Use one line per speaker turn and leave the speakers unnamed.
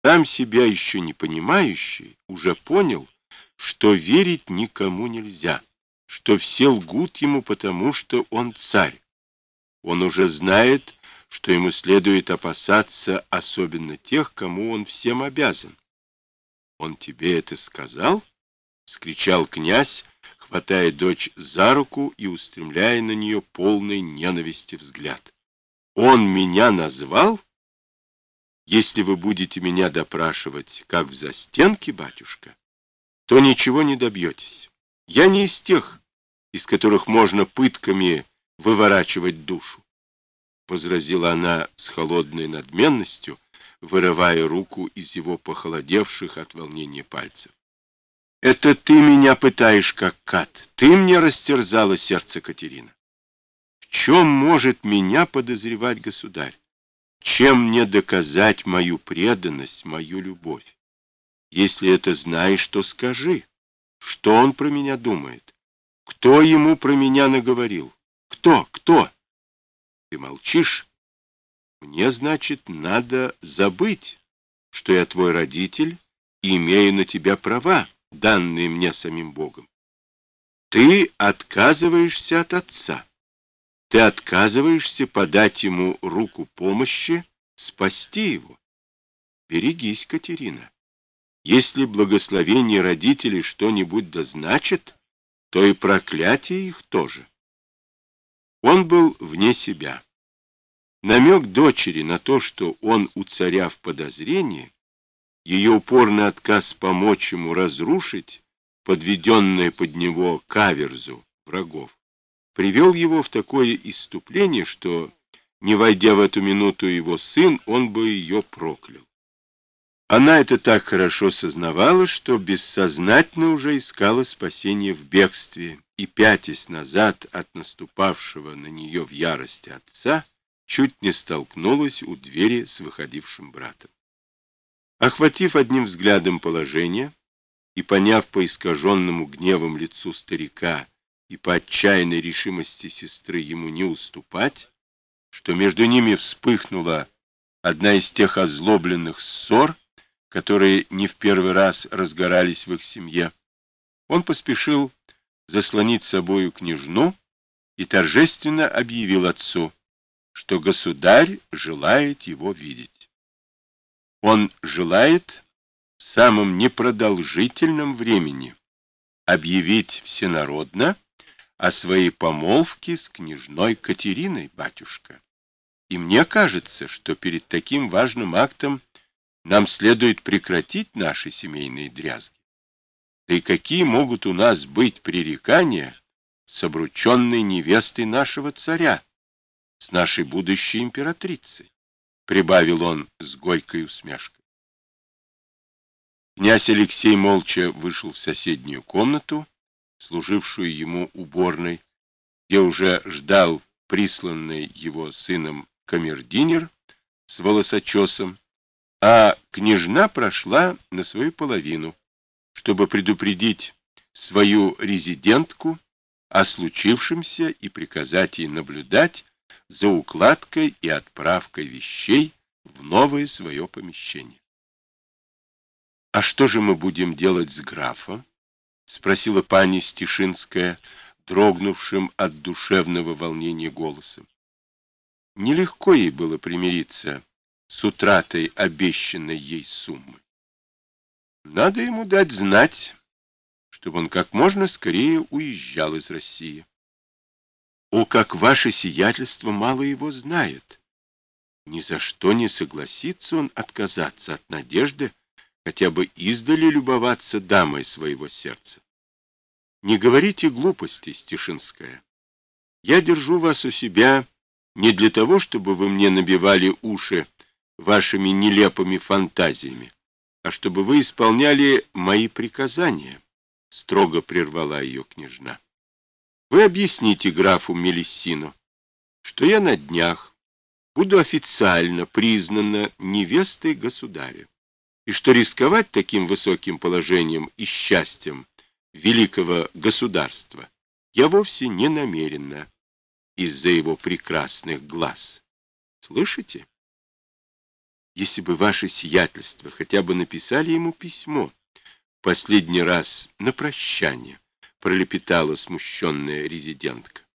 Сам себя еще не понимающий, уже понял, что верить никому нельзя, что все лгут ему потому, что он царь. Он уже знает, что ему следует опасаться особенно тех, кому он всем обязан. «Он тебе это сказал?» — вскричал князь, хватая дочь за руку и устремляя на нее полный ненависти взгляд. «Он меня назвал? Если вы будете меня допрашивать, как в застенке, батюшка, то ничего не добьетесь. Я не из тех, из которых можно пытками выворачивать душу», — возразила она с холодной надменностью, вырывая руку из его похолодевших от волнения пальцев. «Это ты меня пытаешь, как кат. Ты мне растерзала сердце, Катерина. В чем может меня подозревать государь? Чем мне доказать мою преданность, мою любовь? Если это знаешь, то скажи, что он про меня думает? Кто ему про меня наговорил? Кто? Ты молчишь? Мне, значит, надо забыть, что я твой родитель и имею на тебя права, данные мне самим Богом. Ты отказываешься от отца. Ты отказываешься подать ему руку помощи, спасти его. Берегись, Катерина. Если благословение родителей что-нибудь дозначит, то и проклятие их тоже. Он был вне себя. Намек дочери на то, что он у царя в подозрении, ее упорный отказ помочь ему разрушить подведенное под него каверзу врагов, привел его в такое исступление, что, не войдя в эту минуту его сын, он бы ее проклял. Она это так хорошо сознавала, что бессознательно уже искала спасения в бегстве и, пятясь назад от наступавшего на нее в ярости отца, чуть не столкнулась у двери с выходившим братом. Охватив одним взглядом положение и поняв по искаженному гневом лицу старика и по отчаянной решимости сестры ему не уступать, что между ними вспыхнула одна из тех озлобленных ссор, которые не в первый раз разгорались в их семье, он поспешил заслонить собою княжну и торжественно объявил отцу, что государь желает его видеть. Он желает в самом непродолжительном времени объявить всенародно о своей помолвке с княжной Катериной, батюшка. И мне кажется, что перед таким важным актом нам следует прекратить наши семейные дрязги. Да и какие могут у нас быть пререкания с обрученной невестой нашего царя, с нашей будущей императрицей? Прибавил он с горькой усмешкой. Князь Алексей молча вышел в соседнюю комнату, служившую ему уборной, где уже ждал присланный его сыном камердинер с волосочесом, а княжна прошла на свою половину, чтобы предупредить свою резидентку о случившемся и приказать ей наблюдать за укладкой и отправкой вещей в новое свое помещение. — А что же мы будем делать с графом? — спросила пани Стишинская, дрогнувшим от душевного волнения голосом. Нелегко ей было примириться с утратой обещанной ей суммы. Надо ему дать знать, чтобы он как можно скорее уезжал из России. О, как ваше сиятельство мало его знает! Ни за что не согласится он отказаться от надежды хотя бы издали любоваться дамой своего сердца. Не говорите глупостей, Стишинская. Я держу вас у себя не для того, чтобы вы мне набивали уши вашими нелепыми фантазиями, а чтобы вы исполняли мои приказания, — строго прервала ее княжна. Вы объясните графу Мелиссину, что я на днях буду официально признана невестой государя, и что рисковать таким высоким положением и счастьем великого государства я вовсе не намерена из-за его прекрасных глаз. Слышите? если бы ваше сиятельство хотя бы написали ему письмо. Последний раз на прощание, пролепетала смущенная резидентка.